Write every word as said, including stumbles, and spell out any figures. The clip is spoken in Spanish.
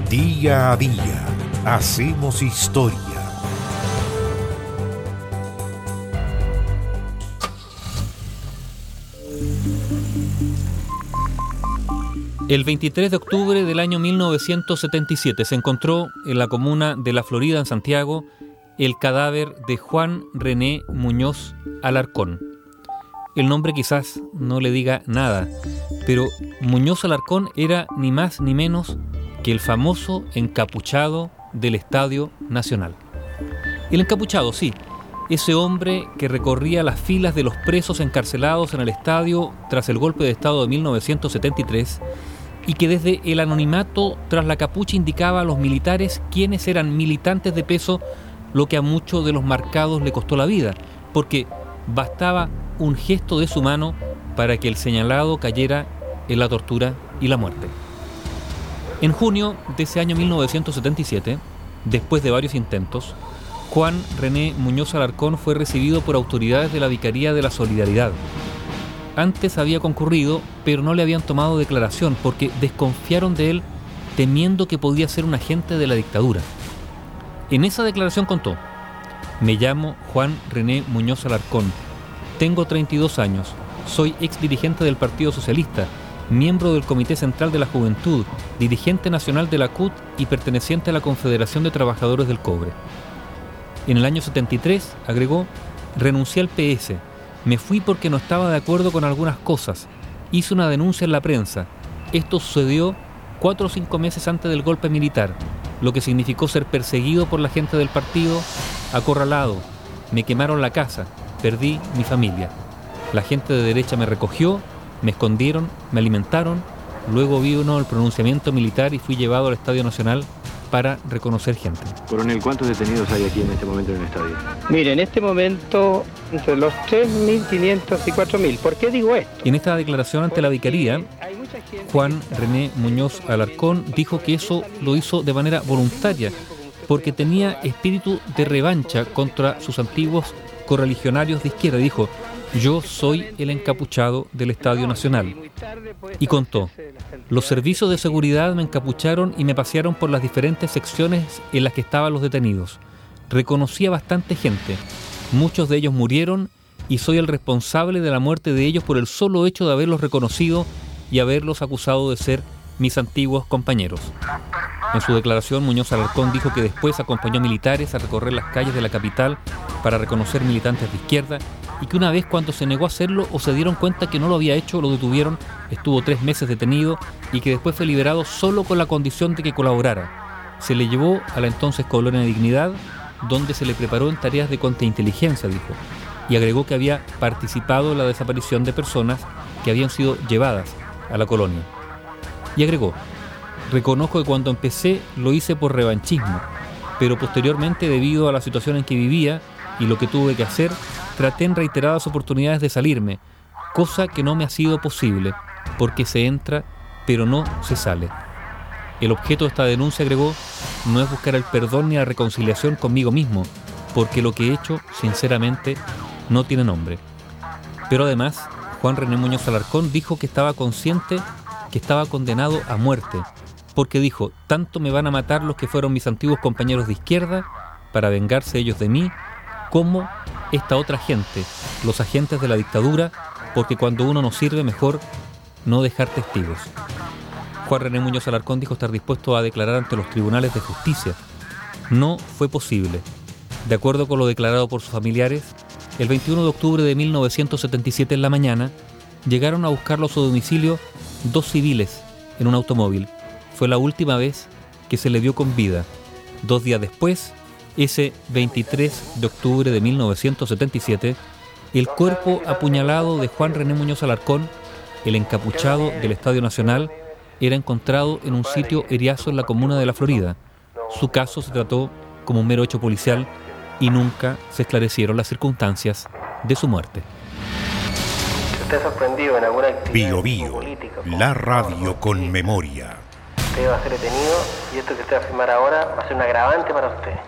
Día a día hacemos historia. El veintitrés de octubre del año mil novecientos setenta y siete se encontró en la comuna de La Florida, en Santiago, el cadáver de Juan René Muñoz Alarcón. El nombre quizás no le diga nada, pero Muñoz Alarcón era ni más ni menos que el famoso encapuchado del Estadio Nacional. El encapuchado, sí, ese hombre que recorría las filas de los presos encarcelados en el estadio tras el golpe de Estado de mil novecientos setenta y tres y que desde el anonimato tras la capucha indicaba a los militares quiénes eran militantes de peso, lo que a muchos de los marcados le costó la vida, porque bastaba un gesto de su mano para que el señalado cayera en la tortura y la muerte. En junio de ese año mil novecientos setenta y siete, después de varios intentos, Juan René Muñoz Alarcón fue recibido por autoridades de la Vicaría de la Solidaridad. Antes había concurrido, pero no le habían tomado declaración porque desconfiaron de él, temiendo que podía ser un agente de la dictadura. En esa declaración contó: me llamo Juan René Muñoz Alarcón, tengo treinta y dos años, soy ex dirigente del Partido Socialista, miembro del Comité Central de la Juventud, dirigente nacional de la C U T y perteneciente a la Confederación de Trabajadores del Cobre. En el año setenta y tres, agregó, renuncié al P S, me fui porque no estaba de acuerdo con algunas cosas, hice una denuncia en la prensa. Esto sucedió cuatro o cinco meses antes del golpe militar, lo que significó ser perseguido por la gente del partido, acorralado, me quemaron la casa, perdí mi familia. La gente de derecha me recogió, me escondieron, me alimentaron, luego vino el pronunciamiento militar y fui llevado al Estadio Nacional para reconocer gente. Coronel, ¿cuántos detenidos hay aquí en este momento en el estadio? Mire, en este momento entre los tres mil quinientos y cuatro mil. ¿Por qué digo esto? En esta declaración ante la Vicaría, Juan René Muñoz Alarcón dijo que eso lo hizo de manera voluntaria, porque tenía espíritu de revancha contra sus antiguos correligionarios de izquierda. Dijo, yo soy el encapuchado del Estadio Nacional. Y contó, los servicios de seguridad me encapucharon y me pasearon por las diferentes secciones en las que estaban los detenidos. Reconocí a bastante gente. Muchos de ellos murieron y soy el responsable de la muerte de ellos por el solo hecho de haberlos reconocido y haberlos acusado de ser mis antiguos compañeros. En su declaración, Muñoz Alarcón dijo que después acompañó militares a recorrer las calles de la capital para reconocer militantes de izquierda y que una vez cuando se negó a hacerlo o se dieron cuenta que no lo había hecho, lo detuvieron, estuvo tres meses detenido y que después fue liberado solo con la condición de que colaborara. Se le llevó a la entonces Colonia Dignidad, donde se le preparó en tareas de contrainteligencia, dijo, y agregó que había participado en la desaparición de personas que habían sido llevadas a la colonia. Y agregó, reconozco que cuando empecé lo hice por revanchismo, pero posteriormente, debido a la situación en que vivía y lo que tuve que hacer, traté en reiteradas oportunidades de salirme, cosa que no me ha sido posible, porque se entra, pero no se sale. El objeto de esta denuncia, agregó, no es buscar el perdón ni la reconciliación conmigo mismo, porque lo que he hecho, sinceramente, no tiene nombre. Pero además, Juan René Muñoz Alarcón dijo que estaba consciente que estaba condenado a muerte, porque dijo, tanto me van a matar los que fueron mis antiguos compañeros de izquierda, para vengarse ellos de mí, como esta otra gente, los agentes de la dictadura, porque cuando uno no sirve, mejor no dejar testigos. Juan René Muñoz Alarcón dijo estar dispuesto a declarar ante los tribunales de justicia. No fue posible. De acuerdo con lo declarado por sus familiares, el veintiuno de octubre de mil novecientos setenta y siete en la mañana, llegaron a buscarlo a su domicilio dos civiles en un automóvil. Fue la última vez que se le vio con vida. Dos días después, ese veintitrés de octubre de mil novecientos setenta y siete, el cuerpo apuñalado de Juan René Muñoz Alarcón, el encapuchado del Estadio Nacional, era encontrado en un sitio eriazo en la comuna de La Florida. Su caso se trató como un mero hecho policial y nunca se esclarecieron las circunstancias de su muerte. ¿Usted sorprendido en alguna actividad Bio Bio, la radio con memoria. Usted va a ser detenido y esto que usted va a firmar ahora va a ser un agravante para usted.